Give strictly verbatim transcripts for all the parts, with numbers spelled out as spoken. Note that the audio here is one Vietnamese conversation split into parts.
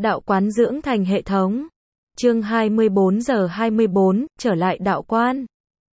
Đạo quán dưỡng thành hệ thống. Chương hai mươi bốn giờ hai mươi bốn, trở lại đạo quan.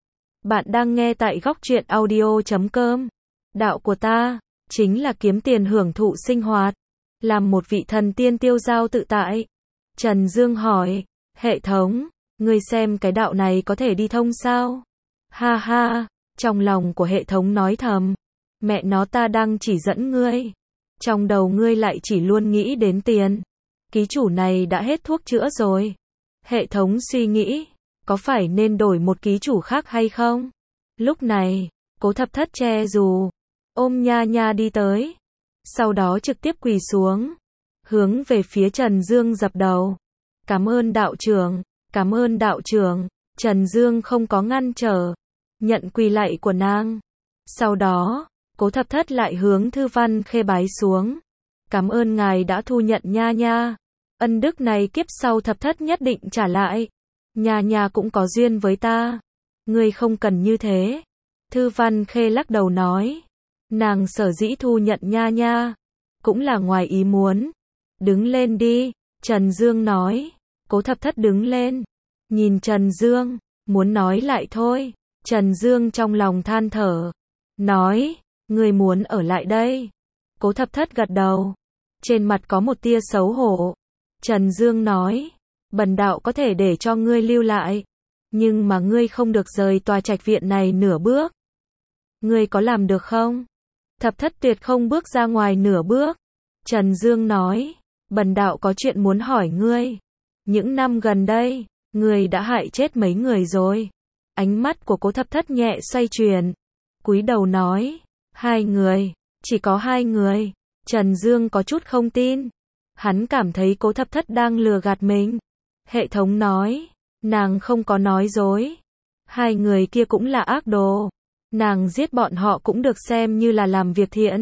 Bạn đang nghe tại góc truyện audio chấm com. Đạo của ta, chính là kiếm tiền hưởng thụ sinh hoạt. Làm một vị thần tiên tiêu dao tự tại. Trần Dương hỏi, hệ thống, ngươi xem cái đạo này có thể đi thông sao? Ha ha, trong lòng của hệ thống nói thầm. Mẹ nó ta đang chỉ dẫn ngươi. Trong đầu ngươi lại chỉ luôn nghĩ đến tiền. Ký chủ này đã hết thuốc chữa rồi. Hệ thống suy nghĩ, có phải nên đổi một ký chủ khác hay không? Lúc này, Cố Thập Thất che dù, ôm Nha Nha đi tới. Sau đó trực tiếp quỳ xuống, hướng về phía Trần Dương dập đầu. Cảm ơn đạo trưởng, cảm ơn đạo trưởng. Trần Dương không có ngăn trở, nhận quỳ lạy của nàng. Sau đó, Cố Thập Thất lại hướng Thư Văn Khê bái xuống. Cảm ơn ngài đã thu nhận Nha Nha. Ân đức này kiếp sau Thập Thất nhất định trả lại. Nha Nha cũng có duyên với ta. Ngươi không cần như thế. Thư Văn Khê lắc đầu nói. Nàng sở dĩ thu nhận Nha Nha, cũng là ngoài ý muốn. Đứng lên đi, Trần Dương nói. Cố Thập Thất đứng lên. Nhìn Trần Dương, muốn nói lại thôi. Trần Dương trong lòng than thở. Nói, ngươi muốn ở lại đây. Cố Thập Thất gật đầu. Trên mặt có một tia xấu hổ. Trần Dương nói, bần đạo có thể để cho ngươi lưu lại. Nhưng mà ngươi không được rời tòa trạch viện này nửa bước. Ngươi có làm được không? Thập Thất tuyệt không bước ra ngoài nửa bước. Trần Dương nói, bần đạo có chuyện muốn hỏi ngươi. Những năm gần đây, ngươi đã hại chết mấy người rồi. Ánh mắt của Cố Thập Thất nhẹ xoay chuyển. Cúi đầu nói, hai người, chỉ có hai người. Trần Dương có chút không tin. Hắn cảm thấy Cố Thập Thất đang lừa gạt mình. Hệ thống nói, nàng không có nói dối. Hai người kia cũng là ác đồ. Nàng giết bọn họ cũng được xem như là làm việc thiện.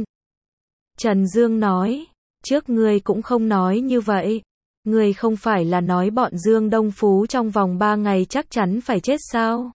Trần Dương nói, trước ngươi cũng không nói như vậy. Ngươi không phải là nói bọn Dương Đông Phú trong vòng ba ngày chắc chắn phải chết sao?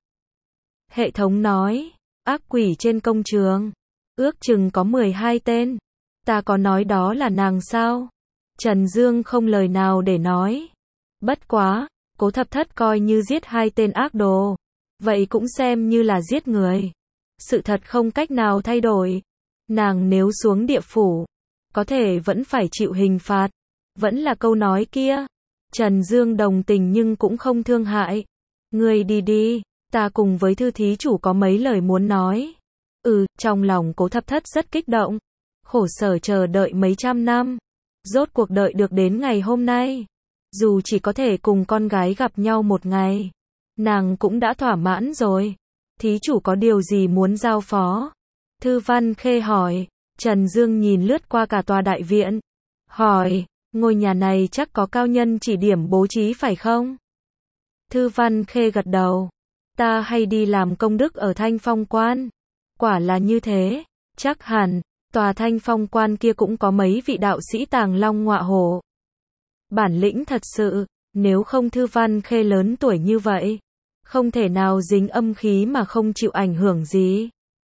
Hệ thống nói, ác quỷ trên công trường, ước chừng có mười hai tên. Ta có nói đó là nàng sao? Trần Dương không lời nào để nói. Bất quá, Cố Thập Thất coi như giết hai tên ác đồ. Vậy cũng xem như là giết người. Sự thật không cách nào thay đổi. Nàng nếu xuống địa phủ, có thể vẫn phải chịu hình phạt. Vẫn là câu nói kia. Trần Dương đồng tình nhưng cũng không thương hại. Ngươi đi đi, ta cùng với thư thí chủ có mấy lời muốn nói. Ừ, trong lòng Cố Thập Thất rất kích động. Khổ sở chờ đợi mấy trăm năm. Rốt cuộc đợi được đến ngày hôm nay. Dù chỉ có thể cùng con gái gặp nhau một ngày, nàng cũng đã thỏa mãn rồi. Thí chủ có điều gì muốn giao phó? Thư Văn Khê hỏi. Trần Dương nhìn lướt qua cả tòa đại viện. Hỏi, ngôi nhà này chắc có cao nhân chỉ điểm bố trí phải không? Thư Văn Khê gật đầu. Ta hay đi làm công đức ở Thanh Phong Quan. Quả là như thế. Chắc hẳn, tòa Thanh Phong Quan kia cũng có mấy vị đạo sĩ tàng long ngọa hổ. Bản lĩnh thật sự, nếu không Thư Văn Khê lớn tuổi như vậy, không thể nào dính âm khí mà không chịu ảnh hưởng gì.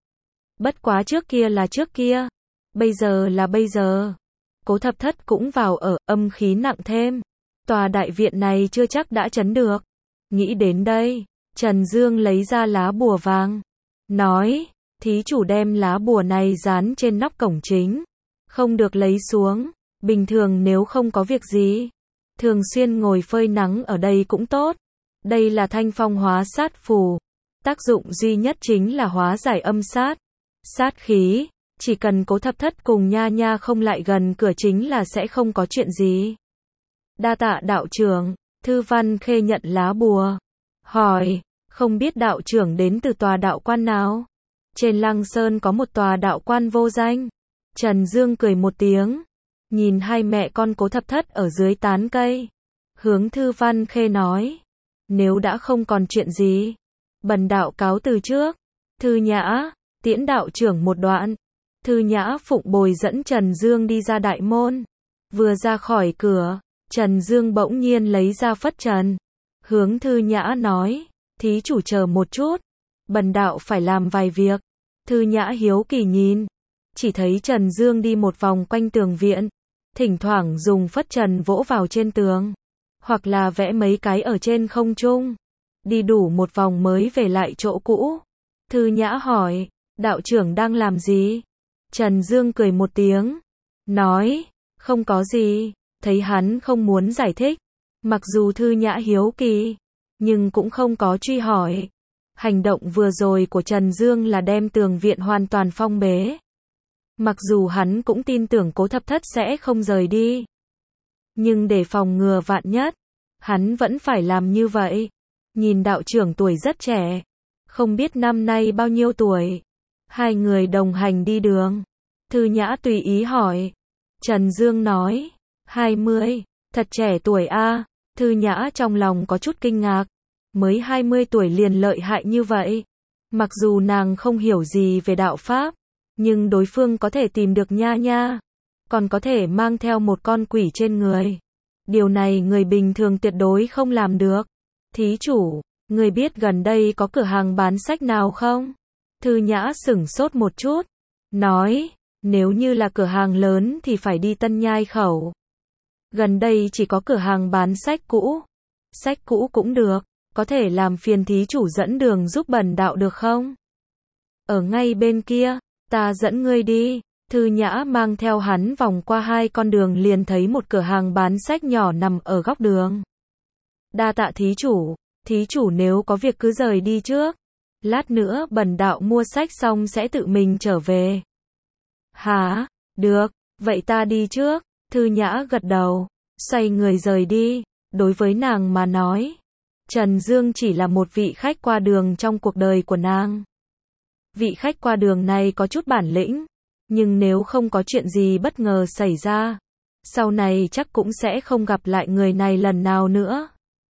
Bất quá trước kia là trước kia, bây giờ là bây giờ. Cố Thập Thất cũng vào ở, âm khí nặng thêm. Tòa đại viện này chưa chắc đã trấn được. Nghĩ đến đây, Trần Dương lấy ra lá bùa vàng. Nói, thí chủ đem lá bùa này dán trên nóc cổng chính. Không được lấy xuống. Bình thường nếu không có việc gì, thường xuyên ngồi phơi nắng ở đây cũng tốt. Đây là thanh phong hóa sát phù. Tác dụng duy nhất chính là hóa giải âm sát. Sát khí. Chỉ cần Cố Thập Thất cùng Nha Nha không lại gần cửa chính là sẽ không có chuyện gì. Đa tạ đạo trưởng. Thư Văn Khê nhận lá bùa. Hỏi, không biết đạo trưởng đến từ tòa đạo quan nào? Trên Lăng Sơn có một tòa đạo quan vô danh. Trần Dương cười một tiếng. Nhìn hai mẹ con Cố Thập Thất ở dưới tán cây. Hướng Thư Văn Khê nói. Nếu đã không còn chuyện gì, bần đạo cáo từ trước. Thư Nhã, tiễn đạo trưởng một đoạn. Thư Nhã phụng bồi dẫn Trần Dương đi ra đại môn. Vừa ra khỏi cửa, Trần Dương bỗng nhiên lấy ra phất trần. Hướng Thư Nhã nói, thí chủ chờ một chút. Bần đạo phải làm vài việc. Thư Nhã hiếu kỳ nhìn. Chỉ thấy Trần Dương đi một vòng quanh tường viện. thỉnh thoảng dùng phất trần vỗ vào trên tường, hoặc là vẽ mấy cái ở trên không trung. Đi đủ một vòng mới về lại chỗ cũ. Thư Nhã hỏi, đạo trưởng đang làm gì? Trần Dương cười một tiếng, nói, không có gì. Thấy hắn không muốn giải thích, mặc dù Thư Nhã hiếu kỳ, nhưng cũng không có truy hỏi. Hành động vừa rồi của Trần Dương là đem tường viện hoàn toàn phong bế. Mặc dù hắn cũng tin tưởng Cố Thập Thất sẽ không rời đi, nhưng để phòng ngừa vạn nhất, hắn vẫn phải làm như vậy. Nhìn đạo trưởng tuổi rất trẻ, không biết năm nay bao nhiêu tuổi. Hai người đồng hành đi đường. Thư Nhã tùy ý hỏi. Trần Dương nói, hai mươi, thật trẻ tuổi a. Thư Nhã trong lòng có chút kinh ngạc, mới hai mươi tuổi liền lợi hại như vậy. Mặc dù nàng không hiểu gì về đạo pháp, nhưng đối phương có thể tìm được nha nha, còn có thể mang theo một con quỷ trên người. Điều này người bình thường tuyệt đối không làm được. Thí chủ, người biết gần đây có cửa hàng bán sách nào không? Thư Nhã sửng sốt một chút, nói, nếu như là cửa hàng lớn thì phải đi Tân Nhai Khẩu. Gần đây chỉ có cửa hàng bán sách cũ. Sách cũ cũng được, có thể làm phiền thí chủ dẫn đường giúp bần đạo được không? Ở ngay bên kia, ta dẫn ngươi đi. Thư Nhã mang theo hắn vòng qua hai con đường liền thấy một cửa hàng bán sách nhỏ nằm ở góc đường. Đa tạ thí chủ, thí chủ nếu có việc cứ rời đi trước. Lát nữa bần đạo mua sách xong sẽ tự mình trở về. Hả? Được, vậy ta đi trước. Thư Nhã gật đầu, xoay người rời đi. Đối với nàng mà nói, Trần Dương chỉ là một vị khách qua đường trong cuộc đời của nàng. Vị khách qua đường này có chút bản lĩnh, nhưng nếu không có chuyện gì bất ngờ xảy ra, sau này chắc cũng sẽ không gặp lại người này lần nào nữa.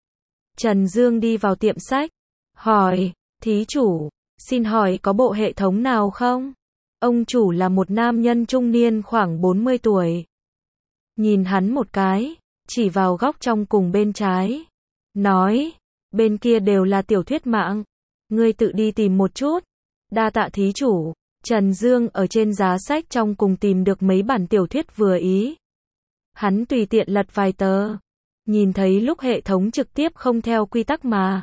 Trần Dương đi vào tiệm sách, hỏi, thí chủ, xin hỏi có bộ hệ thống nào không? Ông chủ là một nam nhân trung niên khoảng bốn mươi tuổi. Nhìn hắn một cái, chỉ vào góc trong cùng bên trái, nói, bên kia đều là tiểu thuyết mạng, ngươi tự đi tìm một chút. Đa tạ thí chủ. Trần Dương ở trên giá sách trong cùng tìm được mấy bản tiểu thuyết vừa ý. Hắn tùy tiện lật vài tờ, nhìn thấy lúc hệ thống trực tiếp không theo quy tắc mà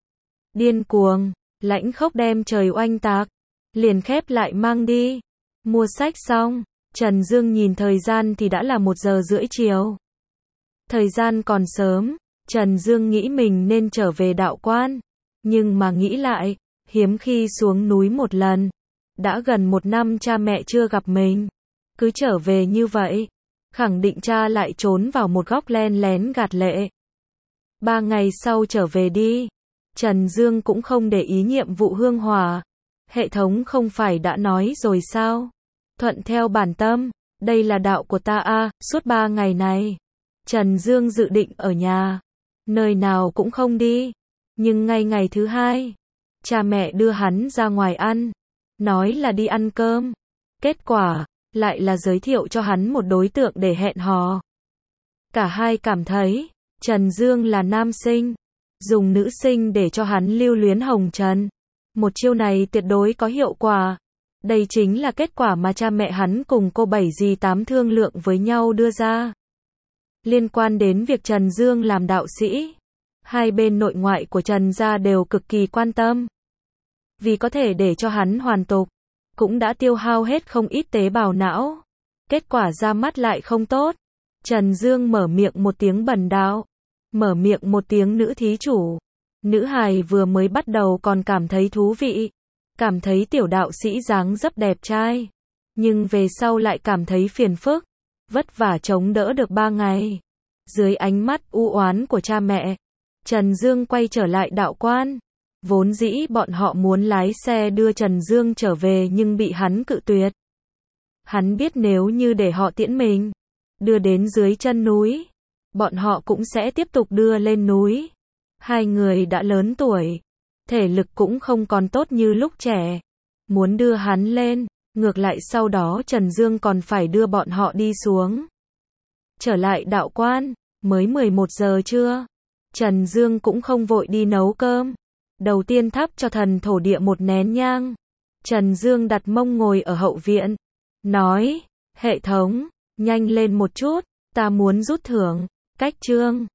điên cuồng, lãnh khốc đem trời oanh tạc, liền khép lại mang đi. Mua sách xong, Trần Dương nhìn thời gian thì đã là một giờ rưỡi chiều. Thời gian còn sớm, Trần Dương nghĩ mình nên trở về đạo quan, nhưng mà nghĩ lại, hiếm khi xuống núi một lần. Đã gần một năm cha mẹ chưa gặp mình, cứ trở về như vậy, khẳng định cha lại trốn vào một góc len lén gạt lệ. Ba ngày sau trở về đi, Trần Dương cũng không để ý nhiệm vụ hương hỏa. Hệ thống không phải đã nói rồi sao? Thuận theo bản tâm, đây là đạo của ta a. Suốt ba ngày này, Trần Dương dự định ở nhà, nơi nào cũng không đi. Nhưng ngay ngày thứ hai, cha mẹ đưa hắn ra ngoài ăn, nói là đi ăn cơm. Kết quả, lại là giới thiệu cho hắn một đối tượng để hẹn hò. Cả hai cảm thấy, Trần Dương là nam sinh, dùng nữ sinh để cho hắn lưu luyến hồng trần. Một chiêu này tuyệt đối có hiệu quả. Đây chính là kết quả mà cha mẹ hắn cùng cô bảy dì tám thương lượng với nhau đưa ra. Liên quan đến việc Trần Dương làm đạo sĩ, hai bên nội ngoại của Trần gia đều cực kỳ quan tâm. Vì có thể để cho hắn hoàn tục, cũng đã tiêu hao hết không ít tế bào não. Kết quả ra mắt lại không tốt. Trần Dương mở miệng một tiếng bần đạo, mở miệng một tiếng nữ thí chủ. Nữ hài vừa mới bắt đầu còn cảm thấy thú vị, cảm thấy tiểu đạo sĩ dáng dấp đẹp trai, nhưng về sau lại cảm thấy phiền phức, vất vả chống đỡ được ba ngày. Dưới ánh mắt u oán của cha mẹ, Trần Dương quay trở lại đạo quan. Vốn dĩ bọn họ muốn lái xe đưa Trần Dương trở về nhưng bị hắn cự tuyệt. Hắn biết nếu như để họ tiễn mình, đưa đến dưới chân núi, bọn họ cũng sẽ tiếp tục đưa lên núi. Hai người đã lớn tuổi, thể lực cũng không còn tốt như lúc trẻ. Muốn đưa hắn lên, ngược lại sau đó Trần Dương còn phải đưa bọn họ đi xuống. Trở lại đạo quan, mới mười một giờ trưa. Trần Dương cũng không vội đi nấu cơm. Đầu tiên thắp cho thần thổ địa một nén nhang. Trần Dương đặt mông ngồi ở hậu viện, nói, hệ thống, nhanh lên một chút, Ta muốn rút thưởng. Cách chương